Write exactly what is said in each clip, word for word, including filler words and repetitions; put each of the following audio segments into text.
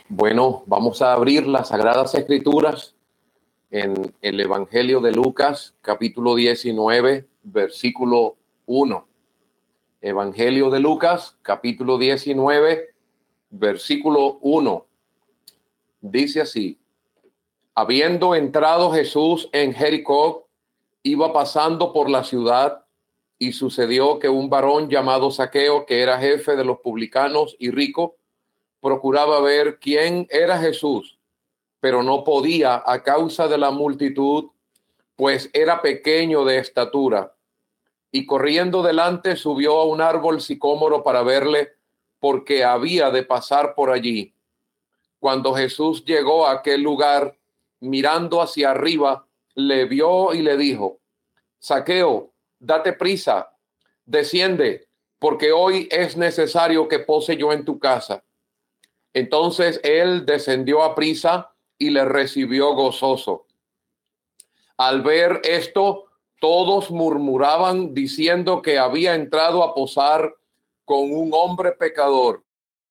Bueno, vamos a abrir las Sagradas Escrituras en el Evangelio de Lucas, capítulo diecinueve, versículo uno. Evangelio de Lucas, capítulo diecinueve, versículo uno. Dice así: habiendo entrado Jesús en Jericó, iba pasando por la ciudad, y sucedió que un varón llamado Zaqueo, que era jefe de los publicanos y rico, procuraba ver quién era Jesús, pero no podía a causa de la multitud, pues era pequeño de estatura. Y corriendo delante subió a un árbol sicómoro para verle, porque había de pasar por allí. Cuando Jesús llegó a aquel lugar, mirando hacia arriba, le vio y le dijo: Zaqueo, date prisa, desciende, porque hoy es necesario que pose yo en tu casa. Entonces él descendió a prisa y le recibió gozoso. Al ver esto, todos murmuraban diciendo que había entrado a posar con un hombre pecador.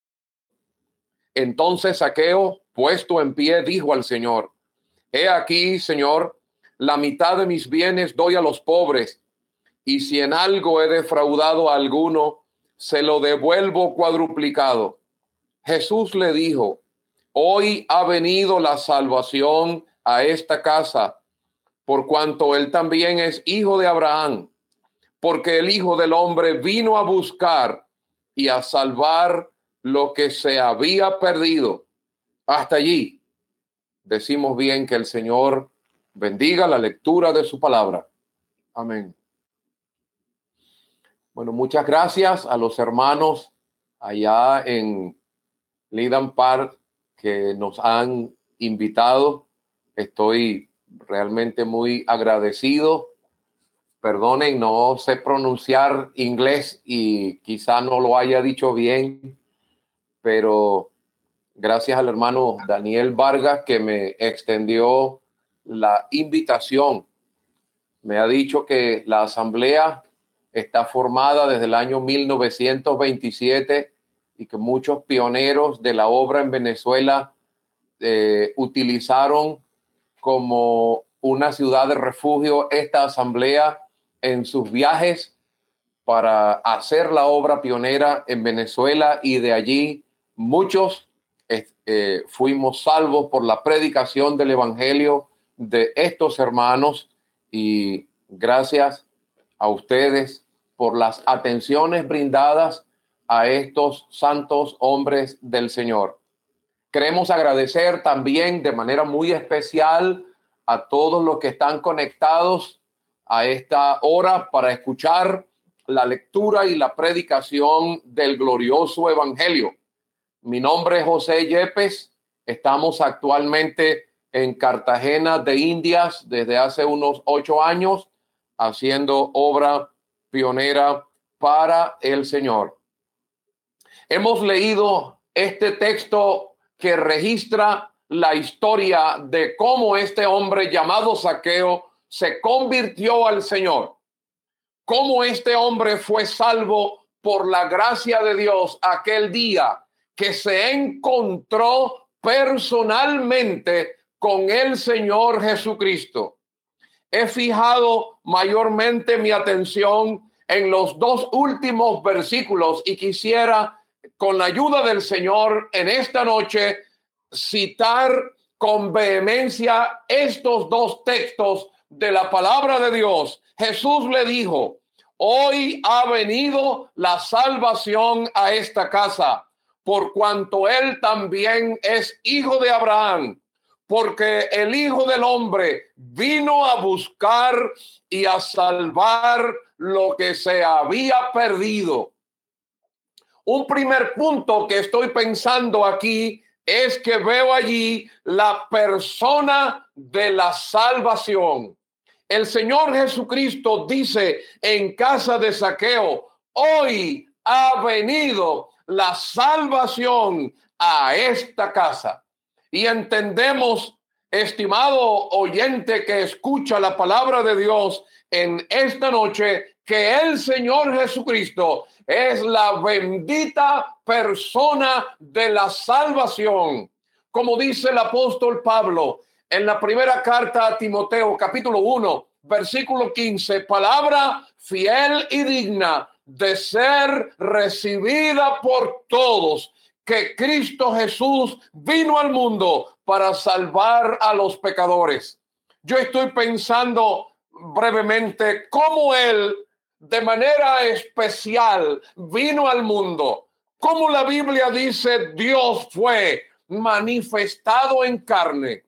Entonces Zaqueo, puesto en pie, dijo al Señor: He aquí, Señor, la mitad de mis bienes doy a los pobres, y si en algo he defraudado a alguno, se lo devuelvo cuadruplicado. Jesús le dijo: Hoy ha venido la salvación a esta casa, por cuanto él también es hijo de Abraham, porque el Hijo del Hombre vino a buscar y a salvar lo que se había perdido. Hasta allí decimos bien. Que el Señor bendiga la lectura de su palabra. Amén. Bueno, muchas gracias a los hermanos allá en Leedham Park que nos han invitado. Estoy realmente muy agradecido. Perdonen, no sé pronunciar inglés y quizá no lo haya dicho bien, pero gracias al hermano Daniel Vargas que me extendió la invitación. Me ha dicho que la asamblea está formada desde el año mil novecientos veintisiete y que muchos pioneros de la obra en Venezuela eh, utilizaron como una ciudad de refugio esta asamblea en sus viajes para hacer la obra pionera en Venezuela, y de allí muchos eh, eh, fuimos salvos por la predicación del evangelio de estos hermanos, y gracias a ustedes por las atenciones brindadas a estos santos hombres del Señor. Queremos agradecer también de manera muy especial a todos los que están conectados a esta hora para escuchar la lectura y la predicación del glorioso evangelio. Mi nombre es José Yepes. Estamos actualmente en Cartagena de Indias desde hace unos ocho años haciendo obra pionera para el Señor. Hemos leído este texto que registra la historia de cómo este hombre llamado Zaqueo se convirtió al Señor, cómo este hombre fue salvo por la gracia de Dios aquel día que se encontró personalmente con el Señor Jesucristo. He fijado mayormente mi atención en los dos últimos versículos y quisiera, con la ayuda del Señor, en esta noche citar con vehemencia estos dos textos de la palabra de Dios. Jesús le dijo: hoy ha venido la salvación a esta casa, por cuanto él también es hijo de Abraham, porque el Hijo del Hombre vino a buscar y a salvar lo que se había perdido. Un primer punto que estoy pensando aquí es que veo allí la persona de la salvación. El Señor Jesucristo dice en casa de Zaqueo: hoy ha venido la salvación a esta casa. Y entendemos, estimado oyente que escucha la palabra de Dios en esta noche, que el Señor Jesucristo es la bendita persona de la salvación. como dice el apóstol Pablo en la primera carta a Timoteo, capítulo uno, versículo quince, palabra fiel y digna de ser recibida por todos, que Cristo Jesús vino al mundo para salvar a los pecadores. Yo estoy pensando brevemente cómo Él de manera especial vino al mundo. Como la Biblia dice, Dios fue manifestado en carne.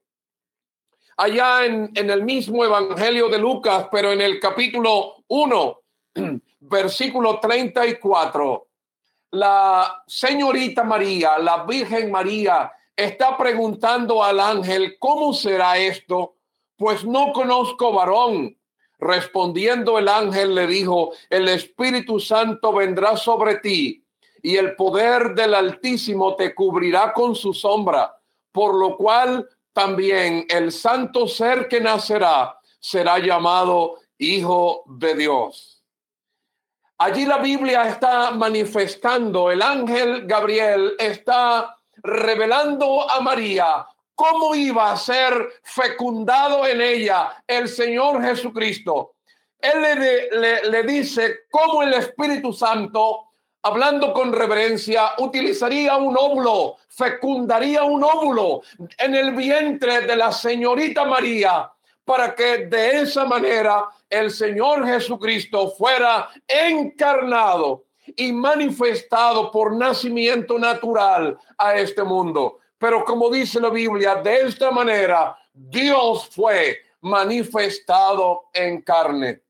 Allá en, en el mismo Evangelio de Lucas, pero en el capítulo uno, versículo treinta y cuatro, la señorita María, la Virgen María, está preguntando al ángel, ¿cómo será esto? Pues no conozco varón. Respondiendo el ángel le dijo, el Espíritu Santo vendrá sobre ti y el poder del Altísimo te cubrirá con su sombra, por lo cual también el santo ser que nacerá será llamado Hijo de Dios. Allí la Biblia está manifestando, el ángel Gabriel está revelando a María cómo iba a ser fecundado en ella el Señor Jesucristo. Él le, le, le dice cómo el Espíritu Santo, hablando con reverencia, utilizaría un óvulo, fecundaría un óvulo en el vientre de la señorita María, para que de esa manera el Señor Jesucristo fuera encarnado y manifestado por nacimiento natural a este mundo. Pero como dice la Biblia, de esta manera Dios fue manifestado en carne.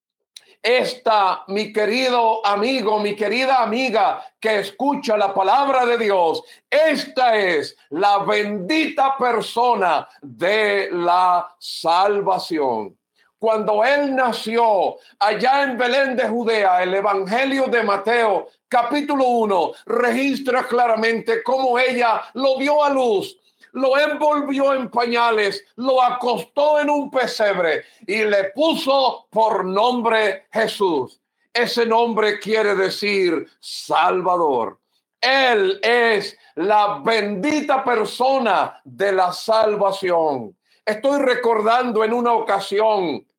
Esta, mi querido amigo, mi querida amiga que escucha la palabra de Dios, esta es la bendita persona de la salvación. Cuando él nació allá en Belén de Judea, el Evangelio de Mateo, capítulo uno, registra claramente cómo ella lo dio a luz, lo envolvió en pañales, lo acostó en un pesebre y le puso por nombre Jesús. Ese nombre quiere decir Salvador. Él es la bendita persona de la salvación. Estoy recordando en una ocasión,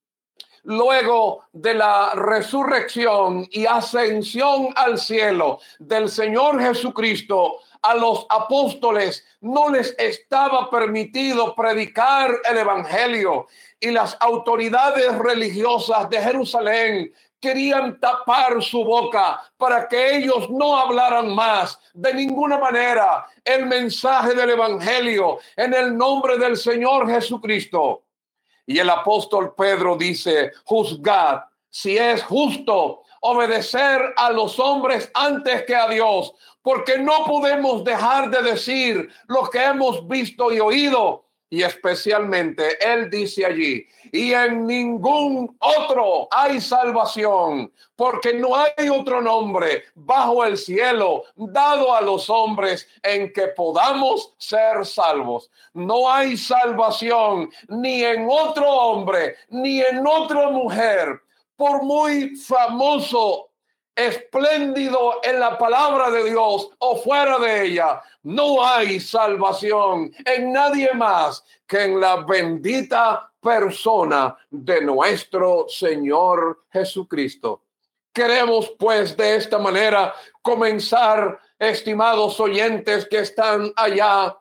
luego de la resurrección y ascensión al cielo del Señor Jesucristo, a los apóstoles no les estaba permitido predicar el evangelio y las autoridades religiosas de Jerusalén querían tapar su boca para que ellos no hablaran más de ninguna manera el mensaje del evangelio en el nombre del Señor Jesucristo. Y el apóstol Pedro dice, juzgad si es justo obedecer a los hombres antes que a Dios, porque no podemos dejar de decir lo que hemos visto y oído. Y especialmente él dice allí, y en ningún otro hay salvación, porque no hay otro nombre bajo el cielo dado a los hombres en que podamos ser salvos. No hay salvación ni en otro hombre, ni en otra mujer, por muy famoso, espléndido en la palabra de Dios o fuera de ella. No hay salvación en nadie más que en la bendita persona de nuestro Señor Jesucristo. Queremos pues de esta manera comenzar, estimados oyentes que están allá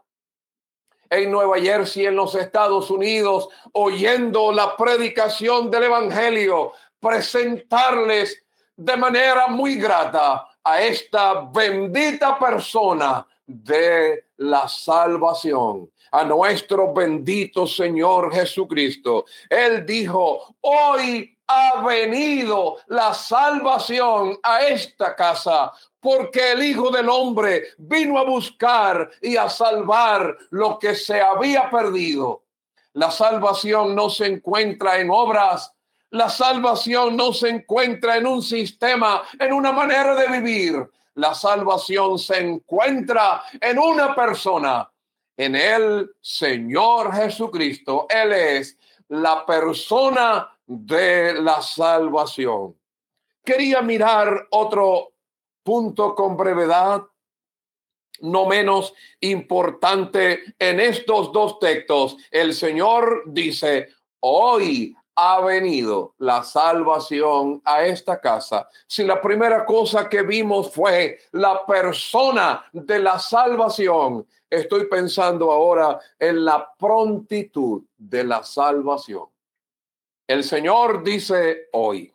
en Nueva Jersey, en los Estados Unidos, oyendo la predicación del evangelio, presentarles de manera muy grata a esta bendita persona de la salvación, a nuestro bendito Señor Jesucristo. Él dijo, hoy ha venido la salvación a esta casa, porque el Hijo del Hombre vino a buscar y a salvar lo que se había perdido. La salvación no se encuentra en obras. La salvación no se encuentra en un sistema, en una manera de vivir. La salvación se encuentra en una persona, en el Señor Jesucristo. Él es la persona de la salvación. Quería mirar otro punto con brevedad. no menos importante, en estos dos textos, el Señor dice, hoy ha venido la salvación a esta casa. Si la primera cosa que vimos fue la persona de la salvación, estoy pensando ahora en la prontitud de la salvación. El Señor dice hoy.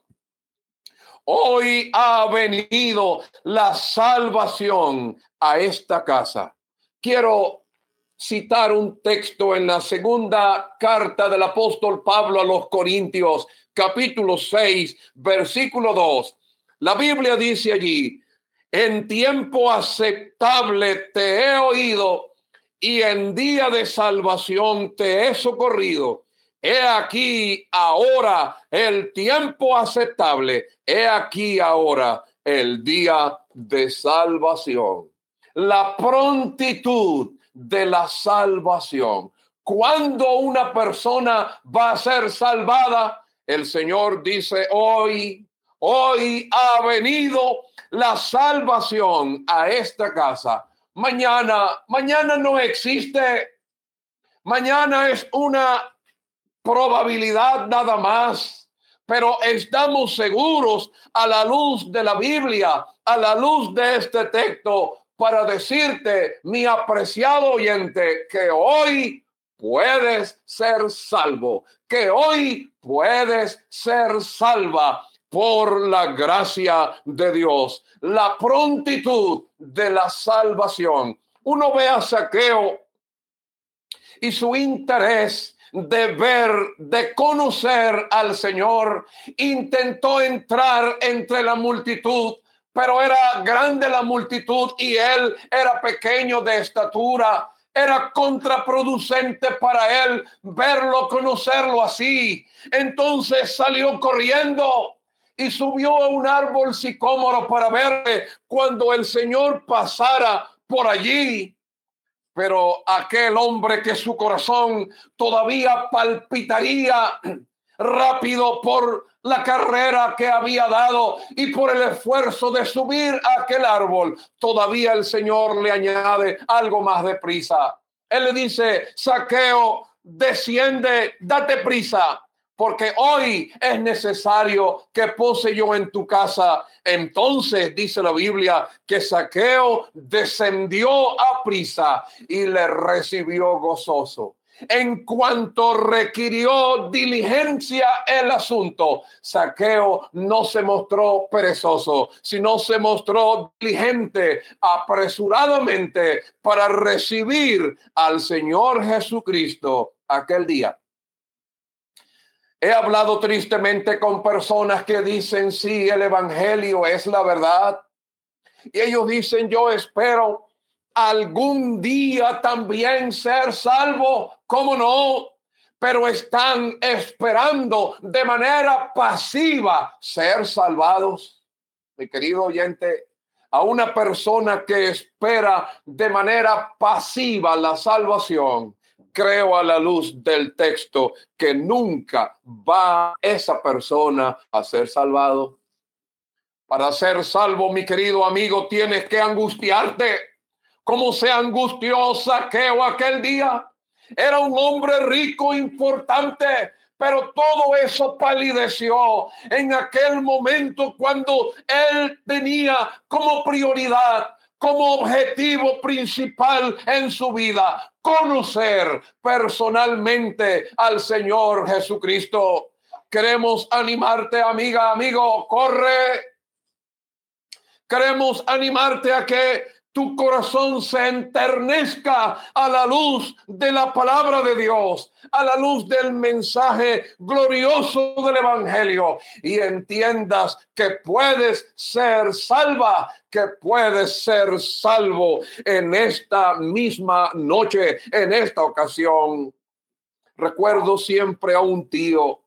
Hoy ha venido la salvación a esta casa. Quiero citar un texto en la segunda carta del apóstol Pablo a los Corintios, capítulo seis, versículo dos. La Biblia dice allí, en tiempo aceptable te he oído y en día de salvación te he socorrido. He aquí ahora el tiempo aceptable. He aquí ahora el día de salvación. La prontitud de la salvación. Cuando una persona va a ser salvada, el Señor dice hoy, hoy ha venido la salvación a esta casa. Mañana, mañana no existe. Mañana es una probabilidad nada más, pero estamos seguros a la luz de la Biblia, a la luz de este texto, para decirte, mi apreciado oyente, que hoy puedes ser salvo, que hoy puedes ser salva por la gracia de Dios, la prontitud de la salvación. Uno ve a Zaqueo y su interés de ver, de conocer al Señor, intentó entrar entre la multitud, pero era grande la multitud y él era pequeño de estatura. Era contraproducente para él verlo, conocerlo así. Entonces salió corriendo y subió a un árbol sicómoro para verle cuando el Señor pasara por allí. Pero aquel hombre que su corazón todavía palpitaría rápido por la carrera que había dado y por el esfuerzo de subir a aquel árbol, todavía el Señor le añade algo más de prisa. Él le dice, Zaqueo, desciende, date prisa, porque hoy es necesario que pose yo en tu casa. Entonces dice la Biblia que Zaqueo descendió a prisa y le recibió gozoso. En cuanto requirió diligencia el asunto, Zaqueo no se mostró perezoso, sino se mostró diligente, apresuradamente para recibir al Señor Jesucristo aquel día. He hablado tristemente con personas que dicen, sí, el evangelio es la verdad. Y ellos dicen, yo espero algún día también ser salvo. ¿Cómo no? Pero están esperando de manera pasiva ser salvados. Mi querido oyente, a una persona que espera de manera pasiva la salvación, creo a la luz del texto que nunca va esa persona a ser salvado. Para ser salvo, mi querido amigo, tienes que angustiarte como se angustió Zaqueo aquel día. Era un hombre rico, importante, pero todo eso palideció en aquel momento cuando él tenía como prioridad, como objetivo principal en su vida, conocer personalmente al Señor Jesucristo. Queremos animarte, amiga, amigo, corre. Queremos animarte a que tu corazón se enternezca a la luz de la palabra de Dios, a la luz del mensaje glorioso del evangelio, y entiendas que puedes ser salva, que puedes ser salvo en esta misma noche, en esta ocasión. Recuerdo siempre a un tío,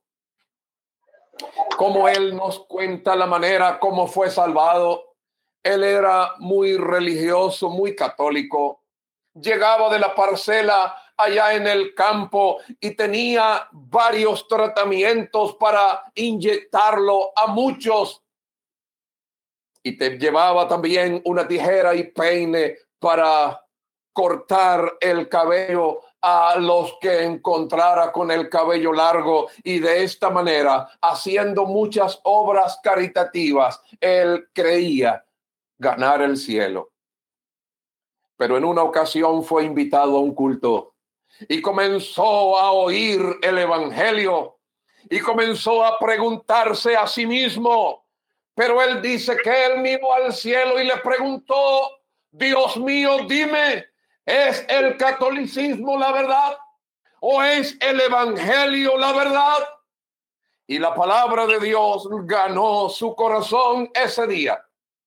como él nos cuenta la manera como fue salvado. Él era muy religioso, muy católico. Llegaba de la parcela allá en el campo y tenía varios tratamientos para inyectarlo a muchos. Y te llevaba también una tijera y peine para cortar el cabello a los que encontrara con el cabello largo, y de esta manera, haciendo muchas obras caritativas, él creía ganar el cielo. Pero en una ocasión fue invitado a un culto y comenzó a oír el evangelio y comenzó a preguntarse a sí mismo. Pero él dice que él miró al cielo y le preguntó: Dios mío, dime, ¿es el catolicismo la verdad o es el evangelio la verdad? Y la palabra de Dios ganó su corazón ese día.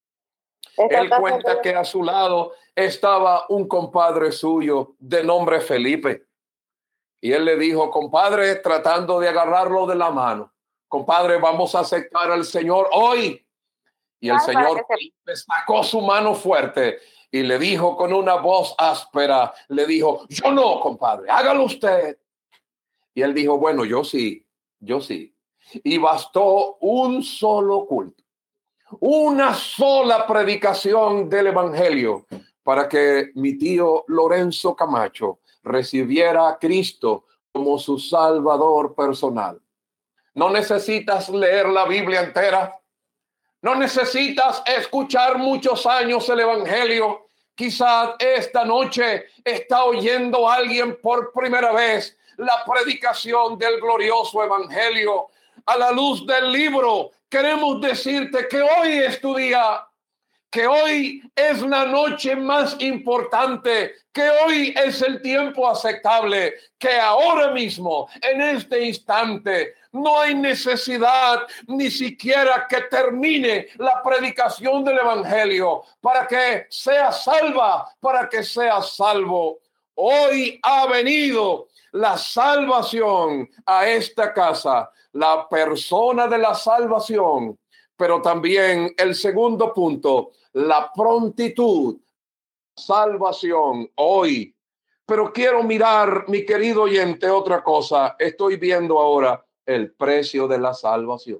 Él cuenta que a su lado estaba un compadre suyo de nombre Felipe. Y él le dijo: compadre, tratando de agarrarlo de la mano, compadre, vamos a aceptar al Señor hoy. Y el Señor Felipe sacó su mano fuerte y le dijo con una voz áspera, le dijo: yo no, compadre, hágalo usted. Y él dijo: bueno, yo sí, yo sí. Y bastó un solo culto, una sola predicación del evangelio para que mi tío Lorenzo Camacho recibiera a Cristo como su salvador personal. No necesitas leer la Biblia entera. No necesitas escuchar muchos años el evangelio. Quizás esta noche está oyendo a alguien por primera vez la predicación del glorioso evangelio. A la luz del libro, queremos decirte que hoy es tu día, que hoy es la noche más importante, que hoy es el tiempo aceptable, que ahora mismo, en este instante, no hay necesidad ni siquiera que termine la predicación del evangelio para que sea salva, para que sea salvo. Hoy ha venido la salvación a esta casa, la persona de la salvación, pero también el segundo punto, la prontitud, salvación hoy. Pero quiero mirar, mi querido oyente, otra cosa. Estoy viendo ahora el precio de la salvación.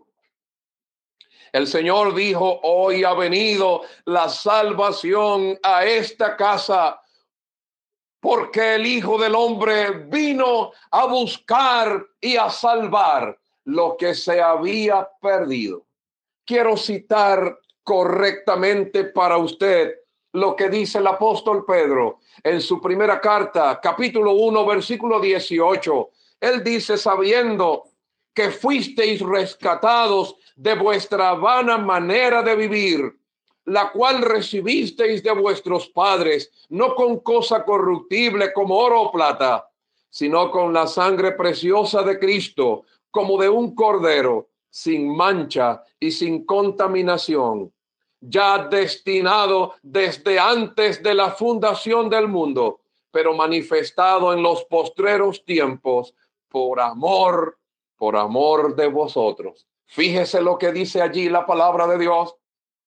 El Señor dijo: hoy ha venido la salvación a esta casa, porque el Hijo del Hombre vino a buscar y a salvar lo que se había perdido. Quiero citar correctamente para usted lo que dice el apóstol Pedro en su primera carta, capítulo uno, versículo dieciocho. Él dice: sabiendo que fuisteis rescatados de vuestra vana manera de vivir, la cual recibisteis de vuestros padres, no con cosa corruptible como oro o plata, sino con la sangre preciosa de Cristo, como de un cordero, sin mancha y sin contaminación, ya destinado desde antes de la fundación del mundo, pero manifestado en los postreros tiempos por amor, por amor de vosotros. Fíjese lo que dice allí la palabra de Dios.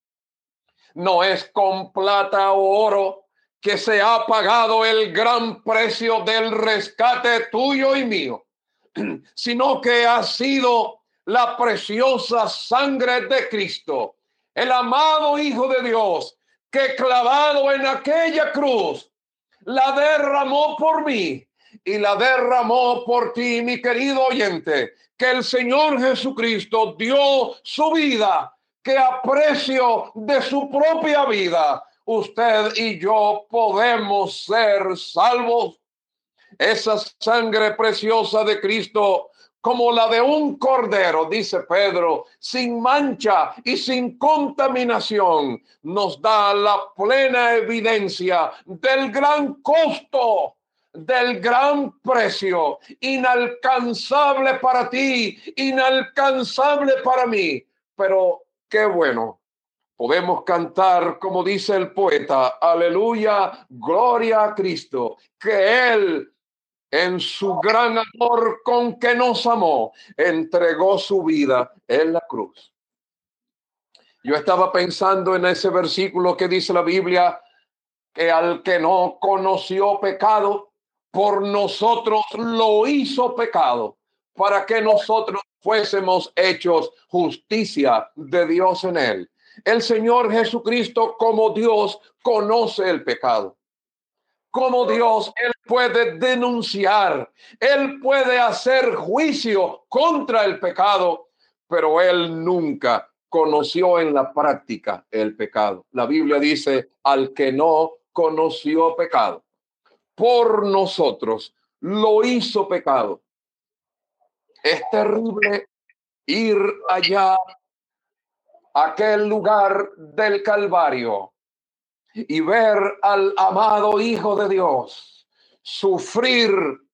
No es con plata o oro que se ha pagado el gran precio del rescate tuyo y mío, sino que ha sido la preciosa sangre de Cristo, el amado Hijo de Dios, que clavado en aquella cruz la derramó por mí y la derramó por ti, mi querido oyente, que el Señor Jesucristo dio su vida, que a precio de su propia vida usted y yo podemos ser salvos. Esa sangre preciosa de Cristo, como la de un cordero, dice Pedro, sin mancha y sin contaminación, nos da la plena evidencia del gran costo, del gran precio, inalcanzable para ti, inalcanzable para mí. Pero qué bueno, podemos cantar como dice el poeta: aleluya, gloria a Cristo, que Él, en su gran amor con que nos amó, entregó su vida en la cruz. Yo estaba pensando en ese versículo que dice la Biblia, que al que no conoció pecado, por nosotros lo hizo pecado, para que nosotros fuésemos hechos justicia de Dios en él. El Señor Jesucristo, como Dios, conoce el pecado. como Dios, Él puede denunciar, Él puede hacer juicio contra el pecado, pero Él nunca conoció en la práctica el pecado. La Biblia dice, al que no conoció pecado, por nosotros lo hizo pecado. Es terrible ir allá, a aquel lugar del Calvario, y ver al amado Hijo de Dios sufrir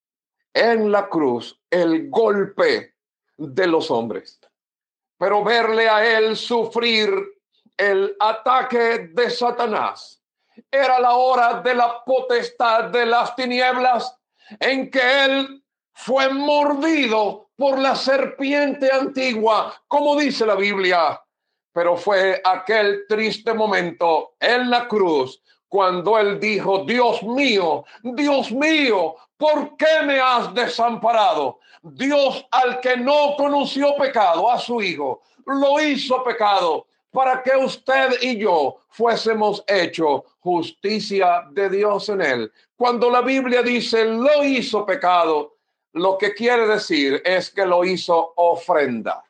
en la cruz el golpe de los hombres, pero verle a él sufrir el ataque de Satanás. Era la hora de la potestad de las tinieblas, en que él fue mordido por la serpiente antigua, como dice la Biblia. Pero fue aquel triste momento en la cruz cuando él dijo, Dios mío, Dios mío, ¿por qué me has desamparado? Dios, al que no conoció pecado, a su Hijo, lo hizo pecado para que usted y yo fuésemos hechos justicia de Dios en él. Cuando la Biblia dice lo hizo pecado, lo que quiere decir es que lo hizo ofrenda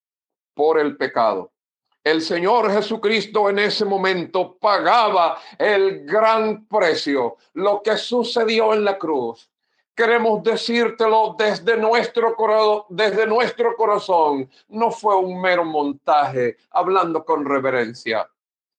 por el pecado. El Señor Jesucristo en ese momento pagaba el gran precio, lo que sucedió en la cruz. Queremos decírtelo desde nuestro, desde nuestro corazón. No fue un mero montaje, hablando con reverencia.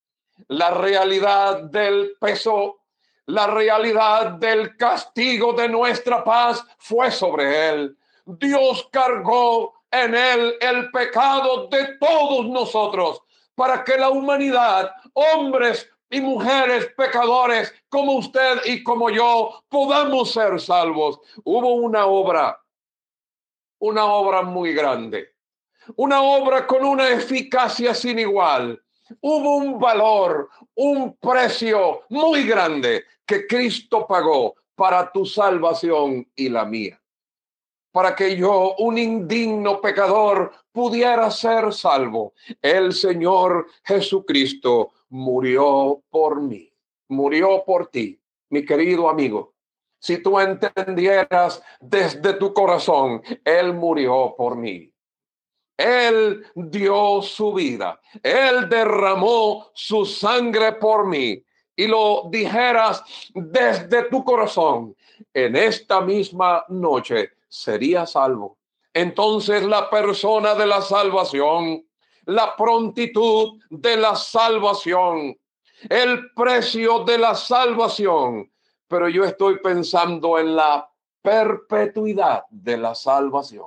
La realidad del peso, la realidad del castigo de nuestra paz fue sobre él. Dios cargó en él el pecado de todos nosotros para que la humanidad, hombres y mujeres pecadores como usted y como yo, podamos ser salvos. Hubo una obra, una obra muy grande, una obra con una eficacia sin igual. Hubo un valor, un precio muy grande que Cristo pagó para tu salvación y la mía, para que yo, un indigno pecador, pudiera ser salvo. El Señor Jesucristo murió por mí, murió por ti, mi querido amigo. Si tú entendieras desde tu corazón, Él murió por mí. Él dio su vida, Él derramó su sangre por mí, y lo dijeras desde tu corazón, en esta misma noche sería salvo. Entonces la persona de la salvación, la prontitud de la salvación, el precio de la salvación, pero yo estoy pensando en la perpetuidad de la salvación.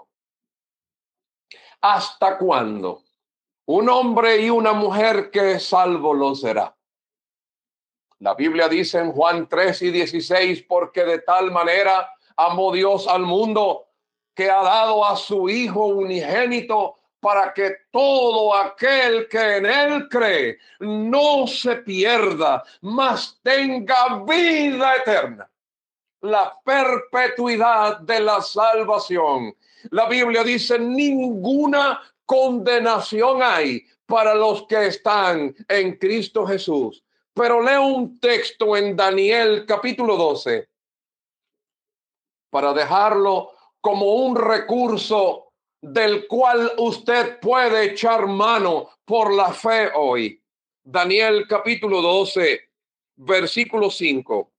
¿Hasta cuándo? Un hombre y una mujer que salvo lo será. La Biblia dice en Juan tres y dieciséis, porque de tal manera amó Dios al mundo que ha dado a su Hijo unigénito para que todo aquel que en él cree no se pierda, mas tenga vida eterna. La perpetuidad de la salvación. La Biblia dice, ninguna condenación hay para los que están en Cristo Jesús. Pero leo un texto en Daniel capítulo doce para dejarlo como un recurso del cual usted puede echar mano por la fe hoy. Daniel capítulo doce, versículo cinco.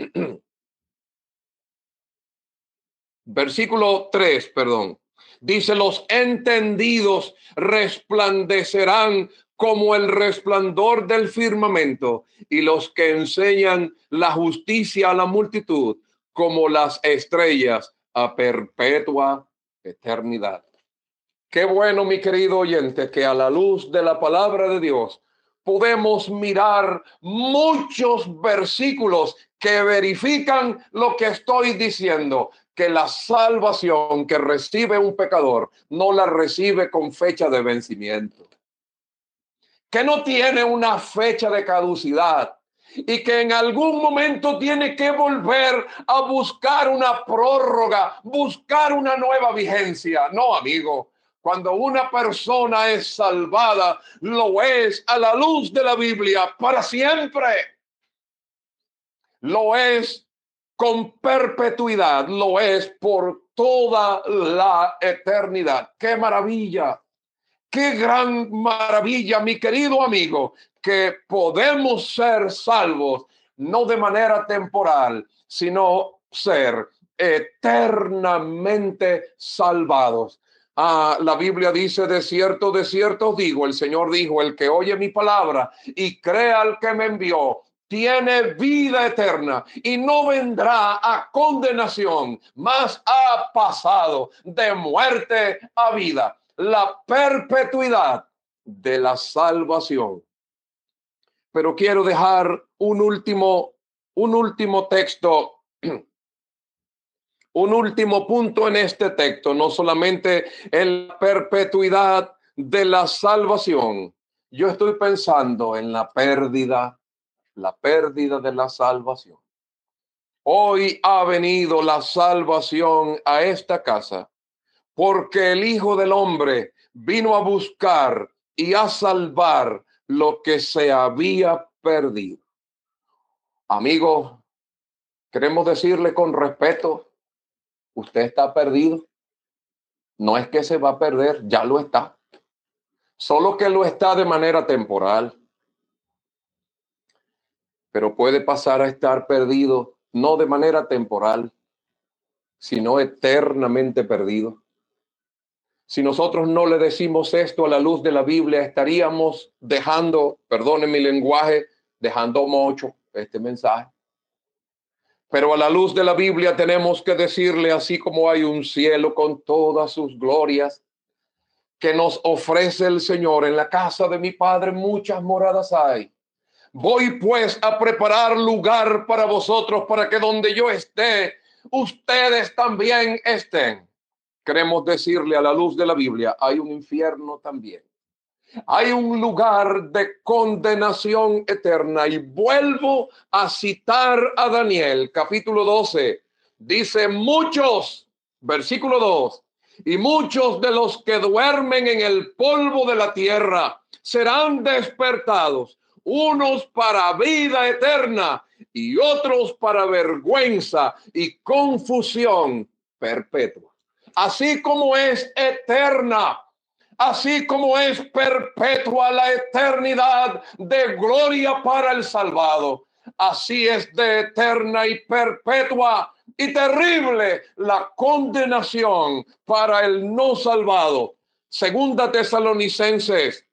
Versículo tres, perdón. Dice, los entendidos resplandecerán como el resplandor del firmamento, y los que enseñan la justicia a la multitud como las estrellas a perpetua eternidad. Qué bueno, mi querido oyente, que a la luz de la palabra de Dios podemos mirar muchos versículos que verifican lo que estoy diciendo, que la salvación que recibe un pecador no la recibe con fecha de vencimiento, que no tiene una fecha de caducidad y que en algún momento tiene que volver a buscar una prórroga, buscar una nueva vigencia. No, amigo. Cuando una persona es salvada, lo es a la luz de la Biblia para siempre. Lo es con perpetuidad, lo es por toda la eternidad. ¡Qué maravilla! ¡Qué gran maravilla, mi querido amigo! Que podemos ser salvos, no de manera temporal, sino ser eternamente salvados. Ah, la Biblia dice: de cierto, de cierto os digo, el Señor dijo, el que oye mi palabra y crea al que me envió, tiene vida eterna y no vendrá a condenación, mas ha pasado de muerte a vida. La perpetuidad de la salvación. Pero quiero dejar un último, un último texto, un último punto en este texto, no solamente en la perpetuidad de la salvación. Yo estoy pensando en la pérdida, la pérdida de la salvación. Hoy ha venido la salvación a esta casa, porque el Hijo del Hombre vino a buscar y a salvar lo que se había perdido. Amigo, queremos decirle con respeto, usted está perdido. No es que se va a perder, ya lo está. Solo que lo está de manera temporal. Pero puede pasar a estar perdido, no de manera temporal, sino eternamente perdido. Si nosotros no le decimos esto a la luz de la Biblia, estaríamos dejando, perdone mi lenguaje, dejando mocho este mensaje. Pero a la luz de la Biblia tenemos que decirle, así como hay un cielo con todas sus glorias que nos ofrece el Señor, en la casa de mi Padre muchas moradas hay. Voy pues a preparar lugar para vosotros, para que donde yo esté, ustedes también estén. Queremos decirle a la luz de la Biblia, hay un infierno también. Hay un lugar de condenación eterna. Y vuelvo a citar a Daniel, capítulo doce. Dice: muchos, versículo dos, y muchos de los que duermen en el polvo de la tierra serán despertados, unos para vida eterna y otros para vergüenza y confusión perpetua. Así como es eterna, así como es perpetua la eternidad de gloria para el salvado, así es de eterna y perpetua y terrible la condenación para el no salvado. Segunda Tesalonicenses.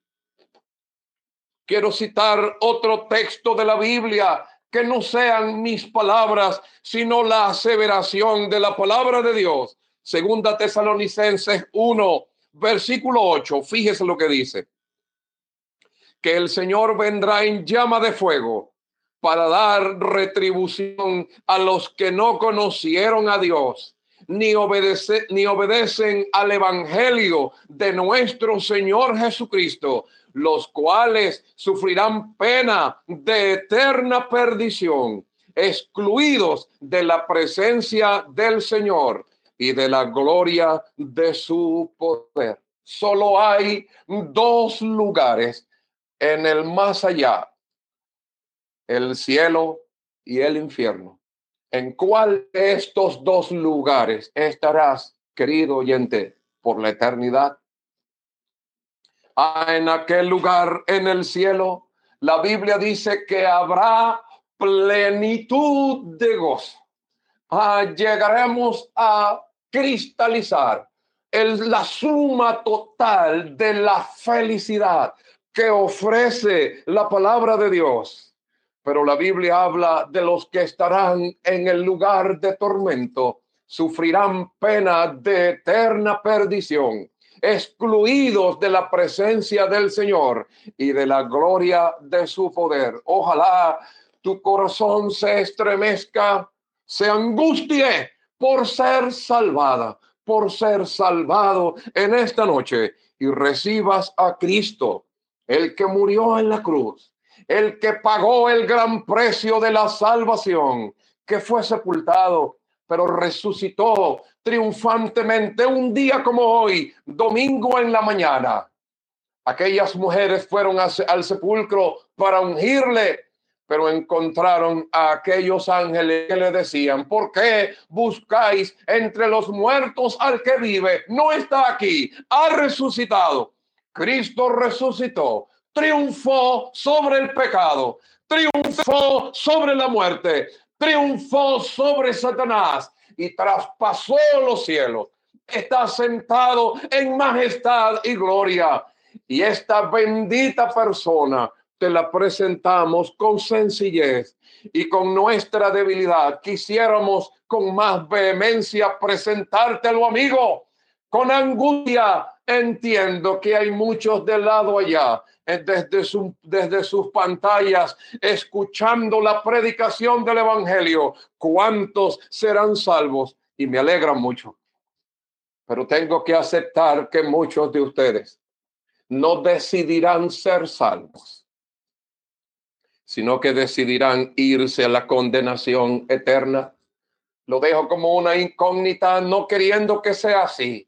Quiero citar otro texto de la Biblia que no sean mis palabras, sino la aseveración de la palabra de Dios. Segunda Tesalonicenses uno, versículo ocho. Fíjese lo que dice: que el Señor vendrá en llama de fuego para dar retribución a los que no conocieron a Dios, ni, obedece, ni obedecen al evangelio de nuestro Señor Jesucristo, los cuales sufrirán pena de eterna perdición, excluidos de la presencia del Señor y de la gloria de su poder. Solo hay dos lugares en el más allá: el cielo y el infierno. ¿En cuál de estos dos lugares estarás, querido oyente, por la eternidad? Ah, en aquel lugar, en el cielo, la Biblia dice que habrá plenitud de gozo. Ah, llegaremos a cristalizar el, la suma total de la felicidad que ofrece la palabra de Dios. Pero la Biblia habla de los que estarán en el lugar de tormento, sufrirán pena de eterna perdición, excluidos de la presencia del Señor y de la gloria de su poder. Ojalá tu corazón se estremezca, se angustie por ser salvada, por ser salvado en esta noche, y recibas a Cristo, el que murió en la cruz, el que pagó el gran precio de la salvación, que fue sepultado, pero resucitó triunfantemente un día como hoy, domingo en la mañana. Aquellas mujeres fueron a, al sepulcro para ungirle, pero encontraron a aquellos ángeles que le decían: ¿por qué buscáis entre los muertos al que vive? No está aquí, ha resucitado. Cristo resucitó, triunfó sobre el pecado, triunfó sobre la muerte, triunfó sobre Satanás y traspasó los cielos. Está sentado en majestad y gloria. Y esta bendita persona te la presentamos con sencillez y con nuestra debilidad. Quisiéramos con más vehemencia presentártelo, amigo. Con angustia entiendo que hay muchos del lado allá, desde, su, desde sus pantallas, escuchando la predicación del evangelio. ¿Cuántos serán salvos? Y me alegra mucho. Pero tengo que aceptar que muchos de ustedes no decidirán ser salvos, sino que decidirán irse a la condenación eterna. Lo dejo como una incógnita, no queriendo que sea así,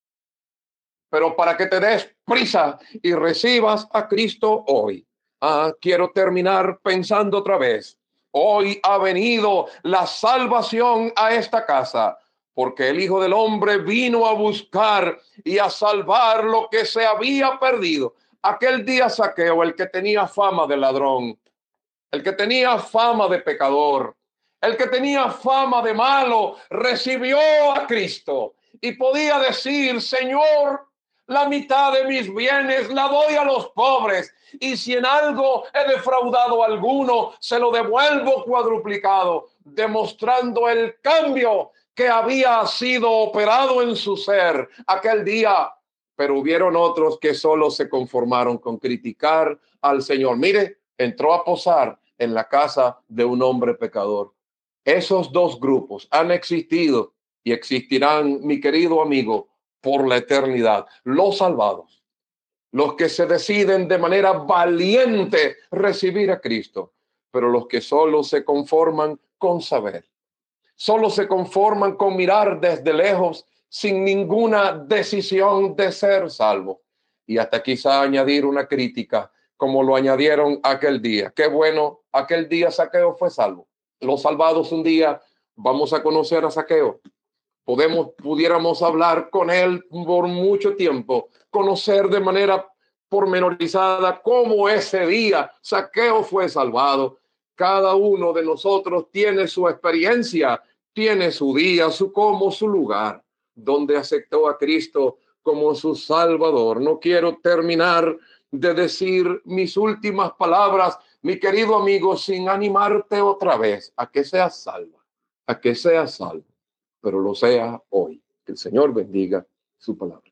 pero para que te des prisa y recibas a Cristo hoy. Ah, quiero terminar pensando otra vez. Hoy ha venido la salvación a esta casa, porque el Hijo del Hombre vino a buscar y a salvar lo que se había perdido. Aquel día Zaqueo, el que tenía fama de ladrón, el que tenía fama de pecador, el que tenía fama de malo, recibió a Cristo y podía decir: Señor, la mitad de mis bienes la doy a los pobres, y si en algo he defraudado a alguno, se lo devuelvo cuadruplicado, demostrando el cambio que había sido operado en su ser aquel día. Pero hubieron otros que solo se conformaron con criticar al Señor. Mire, entró a posar en la casa de un hombre pecador. Esos dos grupos han existido y existirán, mi querido amigo, por la eternidad. Los salvados, los que se deciden de manera valiente recibir a Cristo, pero los que solo se conforman con saber, solo se conforman con mirar desde lejos sin ninguna decisión de ser salvo. Y hasta quizá añadir una crítica, como lo añadieron aquel día. Qué bueno, aquel día Zaqueo fue salvo. Los salvados un día vamos a conocer a Zaqueo. Podemos, pudiéramos hablar con él por mucho tiempo, conocer de manera pormenorizada cómo ese día Zaqueo fue salvado. Cada uno de nosotros tiene su experiencia, tiene su día, su cómo, su lugar, donde aceptó a Cristo como su Salvador. No quiero terminar de decir mis últimas palabras, mi querido amigo, sin animarte otra vez a que seas salvo, a que seas salvo, pero lo sea hoy. Que el Señor bendiga su palabra.